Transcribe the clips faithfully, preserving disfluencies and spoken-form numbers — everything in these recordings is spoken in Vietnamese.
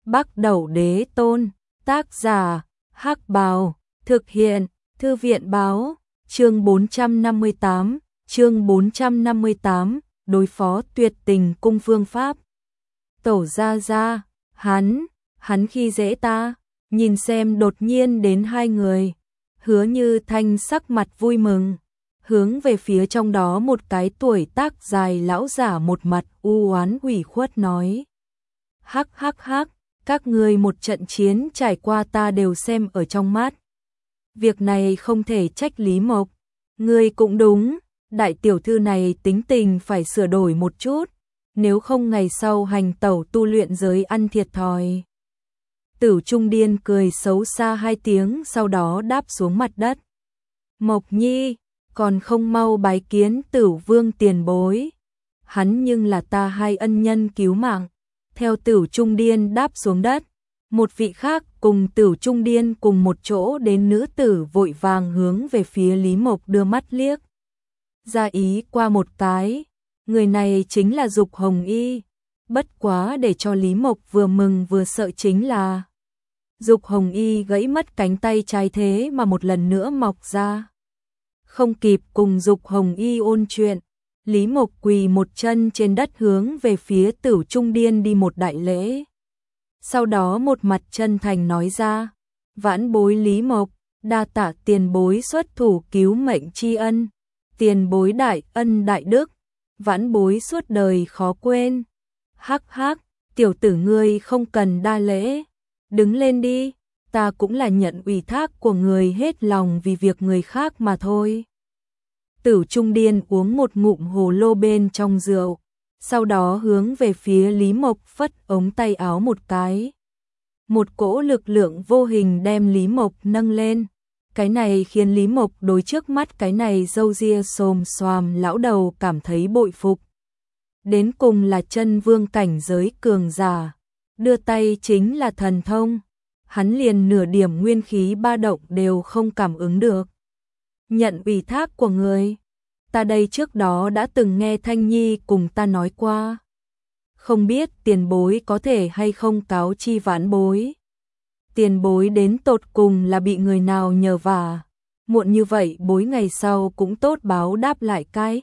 Bắc Đẩu Đế Tôn, tác giả, Hắc Bào, thực hiện, Thư viện báo, chương bốn trăm năm mươi tám, chương bốn trăm năm mươi tám, đối phó tuyệt tình cung phương pháp. Tổ gia gia, hắn, hắn khi dễ ta, nhìn xem đột nhiên đến hai người, Hứa Như Thanh sắc mặt vui mừng, hướng về phía trong đó một cái tuổi tác dài lão giả một mặt u oán ủy khuất nói. Hắc hắc hắc, các ngươi một trận chiến trải qua ta đều xem ở trong mắt. Việc này không thể trách Lý Mộc, ngươi cũng đúng, đại tiểu thư này tính tình phải sửa đổi một chút, nếu không ngày sau hành tẩu tu luyện giới ăn thiệt thòi. Tử Trung Điên cười xấu xa hai tiếng sau đó đáp xuống mặt đất. Mộc Nhi, còn không mau bái kiến Tử Vương tiền bối. Hắn nhưng là ta hai ân nhân cứu mạng. Theo Tử Trung Điên đáp xuống đất, một vị khác cùng Tử Trung Điên cùng một chỗ đến nữ tử vội vàng hướng về phía Lý Mộc đưa mắt liếc ra ý qua một cái, người này chính là Dục Hồng Y. Bất quá để cho Lý Mộc vừa mừng vừa sợ chính là Dục Hồng Y gãy mất cánh tay trái thế mà một lần nữa mọc ra. Không kịp cùng Dục Hồng Y ôn chuyện, Lý Mộc quỳ một chân trên đất hướng về phía Tử Trung Điên đi một đại lễ. Sau đó một mặt chân thành nói ra, vãn bối Lý Mộc, đa tạ tiền bối xuất thủ cứu mệnh tri ân, tiền bối đại ân đại đức, vãn bối suốt đời khó quên. Hắc hắc, tiểu tử ngươi không cần đa lễ, đứng lên đi, ta cũng là nhận ủy thác của người hết lòng vì việc người khác mà thôi. Tử Trung Điên uống một ngụm hồ lô bên trong rượu, sau đó hướng về phía Lý Mộc phất ống tay áo một cái. Một cỗ lực lượng vô hình đem Lý Mộc nâng lên. Cái này khiến Lý Mộc đối trước mắt cái này râu ria xồm xoàm lão đầu cảm thấy bội phục. Đến cùng là chân vương cảnh giới cường giả, đưa tay chính là thần thông, hắn liền nửa điểm nguyên khí ba động đều không cảm ứng được. Nhận ủy thác của người, ta đây trước đó đã từng nghe Thanh Nhi cùng ta nói qua. Không biết tiền bối có thể hay không cáo chi vãn bối. Tiền bối đến tột cùng là bị người nào nhờ vả, muộn như vậy bối ngày sau cũng tốt báo đáp lại cái.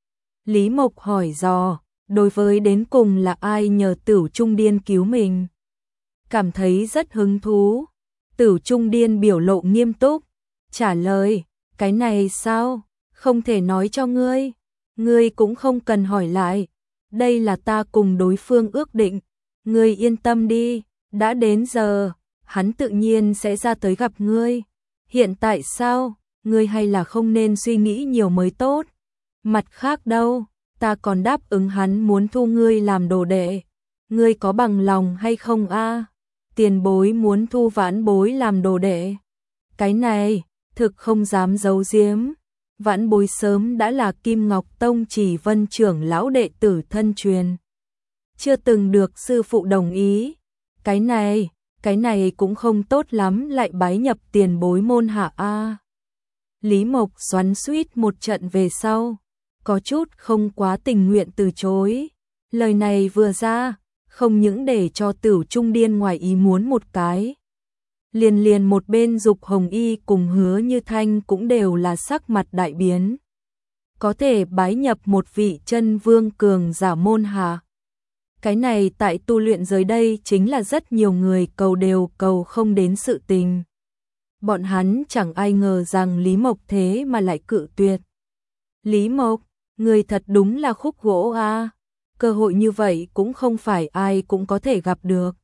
Lý Mộc hỏi dò, đối với đến cùng là ai nhờ Tử Trung Điên cứu mình. Cảm thấy rất hứng thú, Tử Trung Điên biểu lộ nghiêm túc, trả lời, cái này sao, không thể nói cho ngươi, ngươi cũng không cần hỏi lại, đây là ta cùng đối phương ước định, ngươi yên tâm đi, đã đến giờ, hắn tự nhiên sẽ ra tới gặp ngươi, hiện tại sao, ngươi hay là không nên suy nghĩ nhiều mới tốt, mặt khác đâu, ta còn đáp ứng hắn muốn thu ngươi làm đồ đệ, ngươi có bằng lòng hay không a? Tiền bối muốn thu vãn bối làm đồ đệ, cái này, thực không dám giấu giếm. Vãn bối sớm đã là Kim Ngọc Tông Chỉ Vân trưởng lão đệ tử thân truyền, chưa từng được sư phụ đồng ý. Cái này, cái này cũng không tốt lắm lại bái nhập tiền bối môn hạ a. Lý Mộc xoắn xuýt một trận về sau, có chút không quá tình nguyện từ chối. Lời này vừa ra, không những để cho Tử Trung Điên ngoài ý muốn một cái. Liền liền một bên Dục Hồng Y cùng Hứa Như Thanh cũng đều là sắc mặt đại biến. Có thể bái nhập một vị chân vương cường giả môn hạ. Cái này tại tu luyện giới đây chính là rất nhiều người cầu đều cầu không đến sự tình. Bọn hắn chẳng ai ngờ rằng Lý Mộc thế mà lại cự tuyệt. Lý Mộc, người thật đúng là khúc gỗ a, cơ hội như vậy cũng không phải ai cũng có thể gặp được.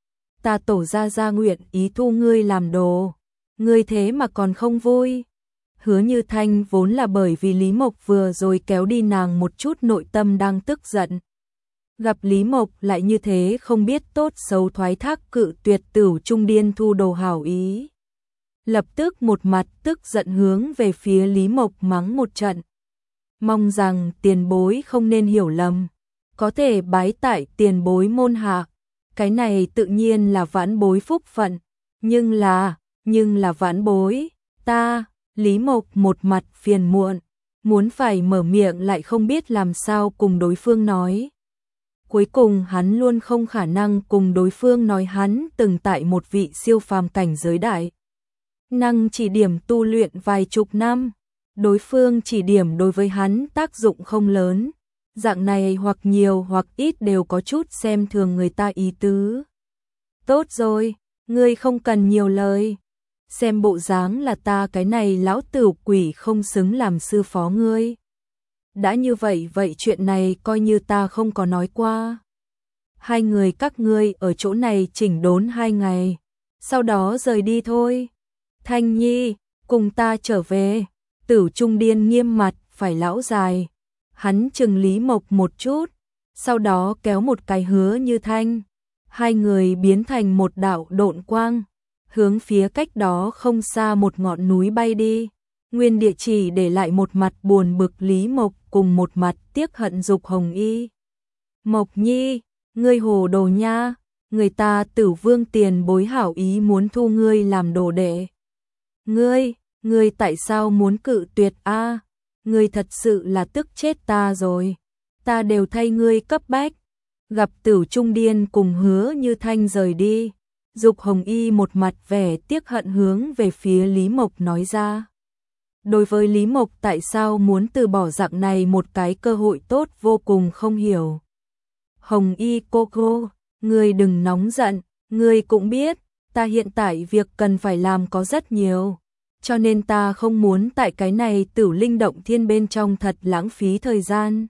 Ta tổ gia gia nguyện ý thu ngươi làm đồ, ngươi thế mà còn không vui. Hứa Như Thanh vốn là bởi vì Lý Mộc vừa rồi kéo đi nàng một chút nội tâm đang tức giận. Gặp Lý Mộc lại như thế không biết tốt xấu thoái thác cự tuyệt Tử Trung Điên thu đồ hảo ý. Lập tức một mặt tức giận hướng về phía Lý Mộc mắng một trận. Mong rằng tiền bối không nên hiểu lầm, có thể bái tại tiền bối môn hạ. Cái này tự nhiên là vãn bối phúc phận, nhưng là, nhưng là vãn bối, ta, Lý Mộc một mặt phiền muộn, muốn phải mở miệng lại không biết làm sao cùng đối phương nói. Cuối cùng hắn luôn không khả năng cùng đối phương nói hắn từng tại một vị siêu phàm cảnh giới đại năng chỉ điểm tu luyện vài chục năm, đối phương chỉ điểm đối với hắn tác dụng không lớn, dạng này hoặc nhiều hoặc ít đều có chút xem thường người ta ý tứ. Tốt rồi, ngươi không cần nhiều lời, xem bộ dáng là ta cái này lão tử quỷ không xứng làm sư phó ngươi. Đã như vậy vậy chuyện này coi như ta không có nói qua. Hai người các ngươi ở chỗ này chỉnh đốn hai ngày, sau đó rời đi thôi. Thanh Nhi, cùng ta trở về. Tử Trung Điên nghiêm mặt, phải lão dài. Hắn chừng Lý Mộc một chút, sau đó kéo một cái hứa Như Thanh. Hai người biến thành một đạo độn quang, hướng phía cách đó không xa một ngọn núi bay đi. Nguyên địa chỉ để lại một mặt buồn bực Lý Mộc cùng một mặt tiếc hận Dục Hồng Y. Mộc Nhi, ngươi hồ đồ nha, người ta Tử Vương tiền bối hảo ý muốn thu ngươi làm đồ đệ. Ngươi, ngươi tại sao muốn cự tuyệt a? Ngươi thật sự là tức chết ta rồi. Ta đều thay ngươi cấp bách. Gặp Tử Trung Điên cùng hứa Như Thanh rời đi, Dục Hồng Y một mặt vẻ tiếc hận hướng về phía Lý Mộc nói ra. Đối với Lý Mộc tại sao muốn từ bỏ dạng này một cái cơ hội tốt vô cùng không hiểu. Hồng Y cô cô, ngươi đừng nóng giận, ngươi cũng biết, ta hiện tại việc cần phải làm có rất nhiều, cho nên ta không muốn tại cái này Tử Linh Động Thiên bên trong thật lãng phí thời gian.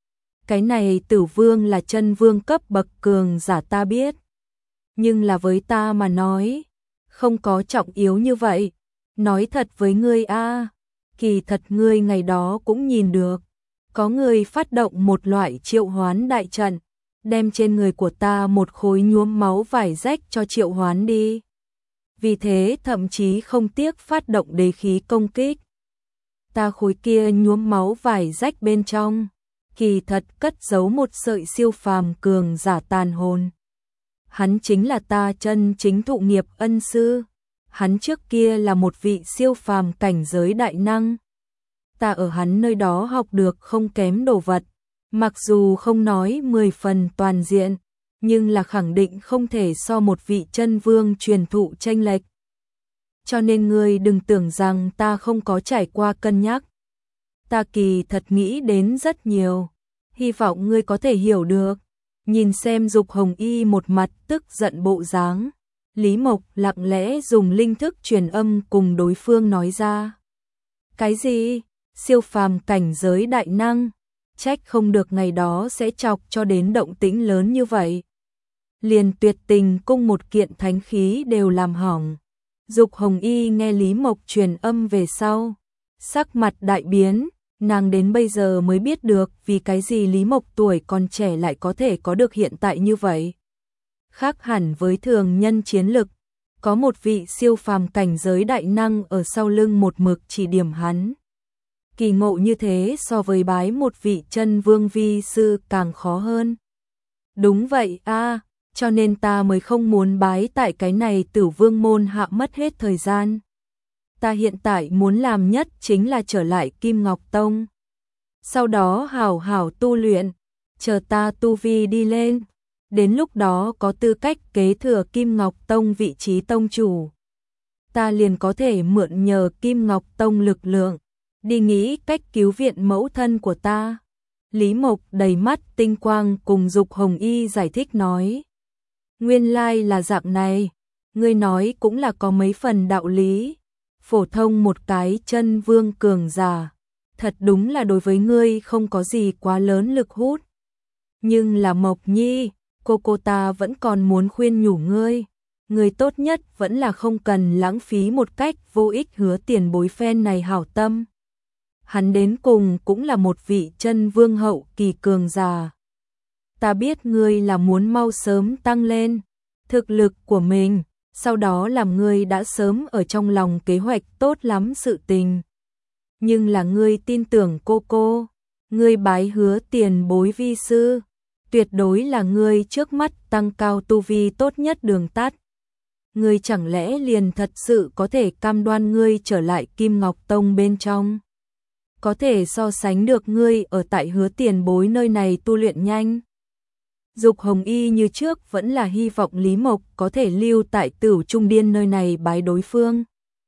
Cái này Tử Vương là chân vương cấp bậc cường giả ta biết, nhưng là với ta mà nói, không có trọng yếu như vậy. Nói thật với ngươi a, kỳ thật ngươi ngày đó cũng nhìn được, có người phát động một loại triệu hoán đại trận, đem trên người của ta một khối nhuốm máu vải rách cho triệu hoán đi. Vì thế thậm chí không tiếc phát động đế khí công kích. Ta khối kia nhuốm máu vải rách bên trong, kỳ thật cất giấu một sợi siêu phàm cường giả tàn hồn. Hắn chính là ta chân chính thụ nghiệp ân sư. Hắn trước kia là một vị siêu phàm cảnh giới đại năng. Ta ở hắn nơi đó học được không kém đồ vật, mặc dù không nói mười phần toàn diện, nhưng là khẳng định không thể so một vị chân vương truyền thụ chênh lệch. Cho nên ngươi đừng tưởng rằng ta không có trải qua cân nhắc. Ta kỳ thật nghĩ đến rất nhiều, hy vọng ngươi có thể hiểu được. Nhìn xem Dục Hồng Y một mặt tức giận bộ dáng, Lý Mộc lặng lẽ dùng linh thức truyền âm cùng đối phương nói ra. Cái gì? Siêu phàm cảnh giới đại năng? Trách không được ngày đó sẽ chọc cho đến động tĩnh lớn như vậy. Liền Tuyệt Tình cung một kiện thánh khí đều làm hỏng. Dục Hồng Y nghe Lý Mộc truyền âm về sau, sắc mặt đại biến, nàng đến bây giờ mới biết được vì cái gì Lý Mộc tuổi còn trẻ lại có thể có được hiện tại như vậy. Khác hẳn với thường nhân chiến lực, có một vị siêu phàm cảnh giới đại năng ở sau lưng một mực chỉ điểm hắn. Kỳ ngộ như thế so với bái một vị chân vương vi sư càng khó hơn. Đúng vậy a, cho nên ta mới không muốn bái tại cái này Tử Vương môn hạ mất hết thời gian. Ta hiện tại muốn làm nhất chính là trở lại Kim Ngọc Tông. Sau đó hảo hảo tu luyện, chờ ta tu vi đi lên. Đến lúc đó có tư cách kế thừa Kim Ngọc Tông vị trí tông chủ. Ta liền có thể mượn nhờ Kim Ngọc Tông lực lượng, đi nghĩ cách cứu viện mẫu thân của ta. Lý Mộc đầy mắt tinh quang cùng Dục Hồng Y giải thích nói. Nguyên lai là dạng này, ngươi nói cũng là có mấy phần đạo lý. Phổ thông một cái chân vương cường giả, thật đúng là đối với ngươi không có gì quá lớn lực hút. Nhưng là Mộc Nhi, cô cô ta vẫn còn muốn khuyên nhủ ngươi. Ngươi tốt nhất vẫn là không cần lãng phí một cách vô ích hứa tiền bối phen này hảo tâm. Hắn đến cùng cũng là một vị chân vương hậu kỳ cường giả. Ta biết ngươi là muốn mau sớm tăng lên thực lực của mình, sau đó làm ngươi đã sớm ở trong lòng kế hoạch tốt lắm sự tình. Nhưng là ngươi tin tưởng cô cô, ngươi bái hứa tiền bối vi sư, tuyệt đối là ngươi trước mắt tăng cao tu vi tốt nhất đường tắt. Ngươi chẳng lẽ liền thật sự có thể cam đoan ngươi trở lại Kim Ngọc Tông bên trong? Có thể so sánh được ngươi ở tại hứa tiền bối nơi này tu luyện nhanh? Dục Hồng Y như trước vẫn là hy vọng Lý Mộc có thể lưu tại Tửu Trung Điên nơi này bái đối phương.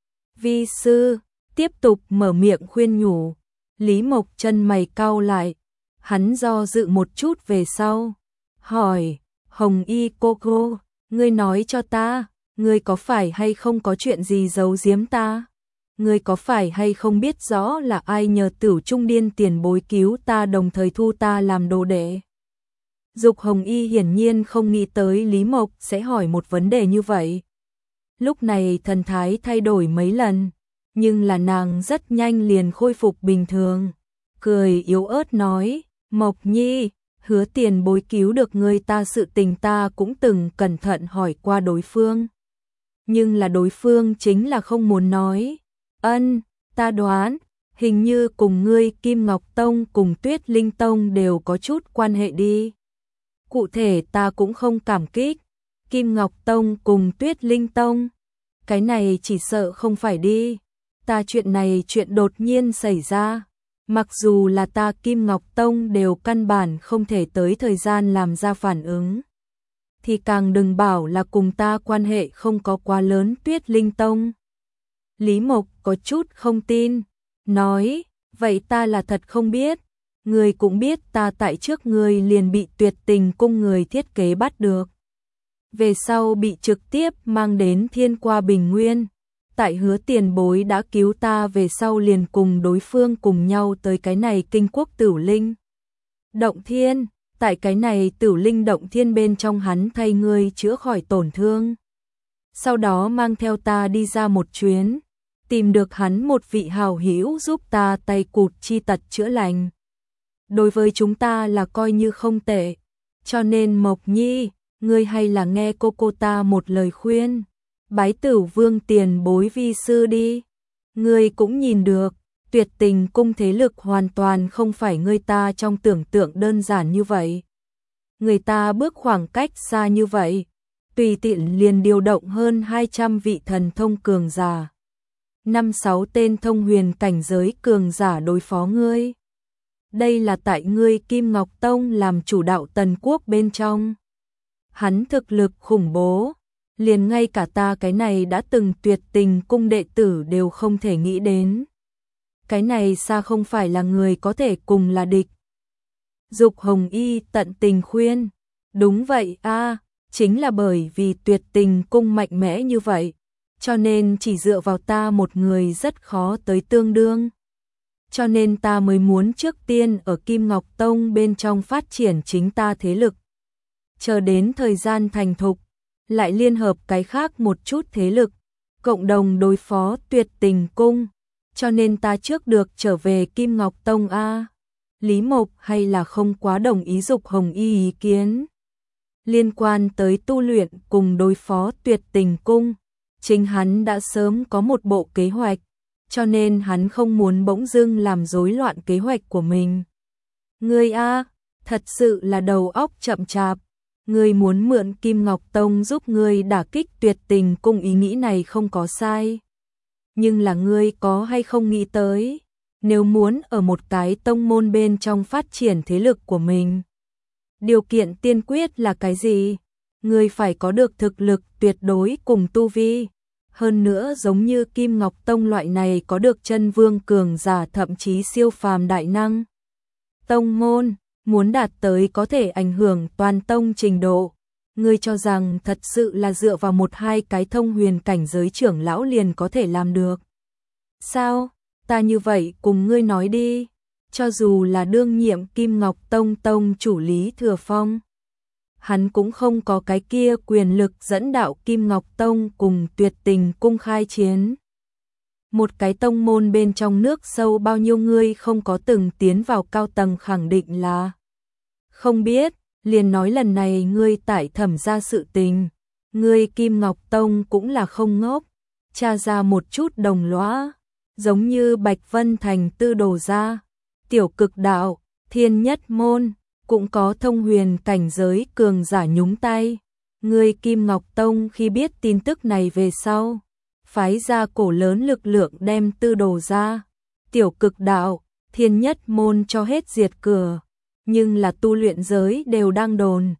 Vi sư, tiếp tục mở miệng khuyên nhủ. Lý Mộc chân mày cau lại, hắn do dự một chút về sau, hỏi, Hồng Y cô cô, ngươi nói cho ta, ngươi có phải hay không có chuyện gì giấu giếm ta? Ngươi có phải hay không biết rõ là ai nhờ Tửu Trung Điên tiền bối cứu ta đồng thời thu ta làm đồ đệ? Dục Hồng Y hiển nhiên không nghĩ tới Lý Mộc sẽ hỏi một vấn đề như vậy. Lúc này thần thái thay đổi mấy lần, nhưng là nàng rất nhanh liền khôi phục bình thường. Cười yếu ớt nói, Mộc Nhi, hứa tiền bối cứu được ngươi ta sự tình ta cũng từng cẩn thận hỏi qua đối phương. Nhưng là đối phương chính là không muốn nói. Ân, ta đoán, hình như cùng ngươi Kim Ngọc Tông cùng Tuyết Linh Tông đều có chút quan hệ đi. Cụ thể ta cũng không cảm kích, Kim Ngọc Tông cùng Tuyết Linh Tông, cái này chỉ sợ không phải đi. Ta chuyện này chuyện đột nhiên xảy ra, mặc dù là ta Kim Ngọc Tông đều căn bản không thể tới thời gian làm ra phản ứng. Thì càng đừng bảo là cùng ta quan hệ không có quá lớn Tuyết Linh Tông. Lý Mộc có chút không tin, nói, vậy ta là thật không biết. Người cũng biết ta tại trước người liền bị Tuyệt Tình cung người thiết kế bắt được. Về sau bị trực tiếp mang đến Thiên Qua Bình Nguyên. Tại hứa tiền bối đã cứu ta về sau liền cùng đối phương cùng nhau tới cái này Kinh Quốc Tửu Linh Động Thiên. Tại cái này Tửu Linh Động Thiên bên trong hắn thay ngươi chữa khỏi tổn thương. Sau đó mang theo ta đi ra một chuyến, tìm được hắn một vị hảo hữu giúp ta tay cụt chi tật chữa lành. Đối với chúng ta là coi như không tệ, cho nên Mộc Nhi, ngươi hay là nghe cô cô ta một lời khuyên, bái Tửu Vương tiền bối vi sư đi. Ngươi cũng nhìn được, Tuyệt Tình cung thế lực hoàn toàn không phải ngươi ta trong tưởng tượng đơn giản như vậy. Người ta bước khoảng cách xa như vậy, tùy tiện liền điều động hơn hai trăm vị thần thông cường giả, năm sáu tên thông huyền cảnh giới cường giả đối phó ngươi. Đây là tại ngươi Kim Ngọc Tông làm chủ đạo Tần Quốc bên trong. Hắn thực lực khủng bố, liền ngay cả ta cái này đã từng Tuyệt Tình cung đệ tử đều không thể nghĩ đến. Cái này xa không phải là người có thể cùng là địch. Dục Hồng Y tận tình khuyên, đúng vậy a, chính là bởi vì Tuyệt Tình cung mạnh mẽ như vậy, cho nên chỉ dựa vào ta một người rất khó tới tương đương. Cho nên ta mới muốn trước tiên ở Kim Ngọc Tông bên trong phát triển chính ta thế lực. Chờ đến thời gian thành thục, lại liên hợp cái khác một chút thế lực, cộng đồng đối phó Tuyệt Tình cung. Cho nên ta trước được trở về Kim Ngọc Tông a. Lý Mộc hay là không quá đồng ý Dục Hồng Y ý kiến. Liên quan tới tu luyện cùng đối phó Tuyệt Tình cung, chính hắn đã sớm có một bộ kế hoạch, cho nên hắn không muốn bỗng dưng làm rối loạn kế hoạch của mình. Ngươi a, thật sự là đầu óc chậm chạp. Ngươi muốn mượn Kim Ngọc Tông giúp ngươi đả kích Tuyệt Tình cung, ý nghĩ này không có sai. Nhưng là ngươi có hay không nghĩ tới, nếu muốn ở một cái tông môn bên trong phát triển thế lực của mình, điều kiện tiên quyết là cái gì? Ngươi phải có được thực lực tuyệt đối cùng tu vi. Hơn nữa giống như Kim Ngọc Tông loại này có được chân vương cường giả thậm chí siêu phàm đại năng. Tông môn, muốn đạt tới có thể ảnh hưởng toàn tông trình độ. Ngươi cho rằng thật sự là dựa vào một hai cái thông huyền cảnh giới trưởng lão liền có thể làm được. Sao? Ta như vậy cùng ngươi nói đi. Cho dù là đương nhiệm Kim Ngọc Tông tông chủ Lý Thừa Phong, hắn cũng không có cái kia quyền lực dẫn đạo Kim Ngọc Tông cùng Tuyệt Tình cung khai chiến. Một cái tông môn bên trong nước sâu bao nhiêu ngươi không có từng tiến vào cao tầng khẳng định là không biết, liền nói lần này ngươi tại thẩm ra sự tình, ngươi Kim Ngọc Tông cũng là không ngốc, tra ra một chút đồng lõa, giống như Bạch Vân Thành Tư Đồ gia, Tiểu Cực Đạo, Thiên Nhất môn, cũng có thông huyền cảnh giới cường giả nhúng tay. Ngươi Kim Ngọc Tông khi biết tin tức này về sau, phái ra cổ lớn lực lượng đem Tư Đồ gia, Tiểu Cực Đạo, Thiên Nhất môn cho hết diệt cửa, nhưng là tu luyện giới đều đang đồn,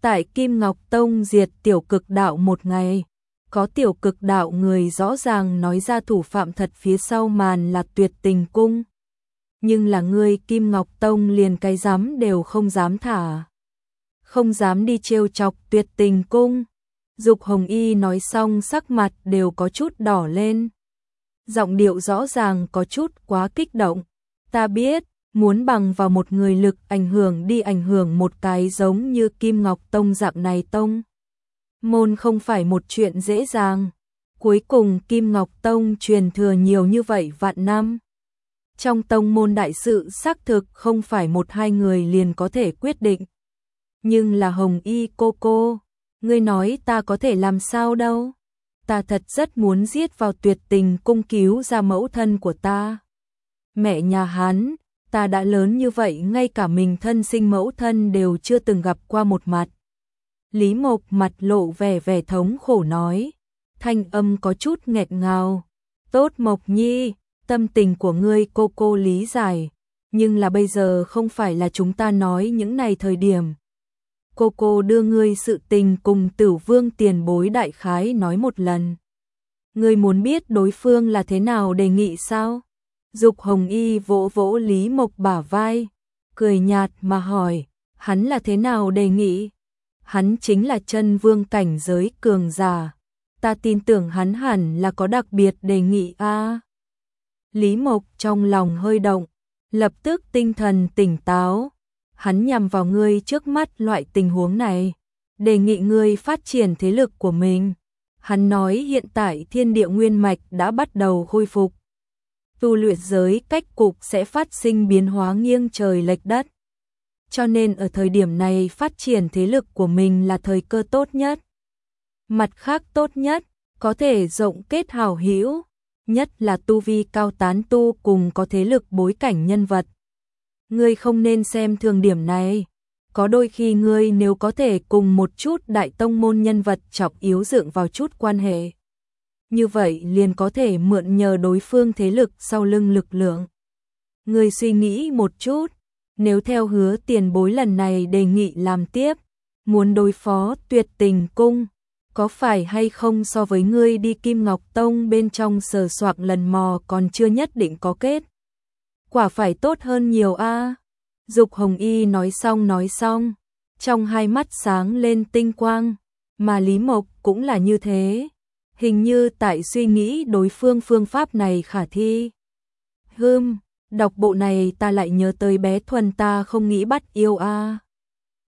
tại Kim Ngọc Tông diệt tiểu cực đạo một ngày, có tiểu cực đạo người rõ ràng nói ra thủ phạm thật phía sau màn là Tuyệt Tình Cung. Nhưng là ngươi Kim Ngọc Tông liền cái dám đều không dám thả. Không dám đi trêu chọc Tuyệt Tình Cung. Dục Hồng Y nói xong sắc mặt đều có chút đỏ lên. Giọng điệu rõ ràng có chút quá kích động. Ta biết, muốn bằng vào một người lực ảnh hưởng đi ảnh hưởng một cái giống như Kim Ngọc Tông dạng này tông môn không phải một chuyện dễ dàng. Cuối cùng Kim Ngọc Tông truyền thừa nhiều như vậy vạn năm. Trong tông môn đại sự xác thực không phải một hai người liền có thể quyết định. Nhưng là Hồng Y cô cô, ngươi nói ta có thể làm sao đâu? Ta thật rất muốn giết vào Tuyệt Tình Cung cứu ra mẫu thân của ta. Mẹ nhà hắn, ta đã lớn như vậy ngay cả mình thân sinh mẫu thân đều chưa từng gặp qua một mặt. Lý Mộc mặt lộ vẻ vẻ thống khổ nói, thanh âm có chút nghẹt ngào. Tốt Mộc Nhi, tâm tình của ngươi cô cô lý giải, nhưng là bây giờ không phải là chúng ta nói những này thời điểm. Cô cô đưa ngươi sự tình cùng Tử Vương tiền bối đại khái nói một lần. Ngươi muốn biết đối phương là thế nào đề nghị sao? Dục Hồng Y vỗ vỗ Lý Mộc bả vai, cười nhạt mà hỏi, hắn là thế nào đề nghị? Hắn chính là chân vương cảnh giới cường giả. Ta tin tưởng hắn hẳn là có đặc biệt đề nghị a. À. Lý Mộc trong lòng hơi động, lập tức tinh thần tỉnh táo. Hắn nhằm vào ngươi trước mắt loại tình huống này, đề nghị ngươi phát triển thế lực của mình. Hắn nói hiện tại thiên địa nguyên mạch đã bắt đầu khôi phục. Tu luyện giới cách cục sẽ phát sinh biến hóa nghiêng trời lệch đất. Cho nên ở thời điểm này phát triển thế lực của mình là thời cơ tốt nhất. Mặt khác tốt nhất, có thể rộng kết hảo hữu, nhất là tu vi cao tán tu cùng có thế lực bối cảnh nhân vật. Ngươi không nên xem thường điểm này. Có đôi khi ngươi nếu có thể cùng một chút đại tông môn nhân vật trọng yếu dựng vào chút quan hệ. Như vậy liền có thể mượn nhờ đối phương thế lực sau lưng lực lượng. Ngươi suy nghĩ một chút, nếu theo hứa tiền bối lần này đề nghị làm tiếp, muốn đối phó Tuyệt Tình Cung, có phải hay không so với ngươi đi Kim Ngọc Tông bên trong sờ soạc lần mò còn chưa nhất định có kết. Quả phải tốt hơn nhiều a. À. Dục Hồng Y nói xong nói xong, trong hai mắt sáng lên tinh quang, mà Lý Mộc cũng là như thế. Hình như tại suy nghĩ đối phương phương pháp này khả thi. Hừm, đọc bộ này ta lại nhớ tới bé Thuần ta không nghĩ bắt yêu a. À.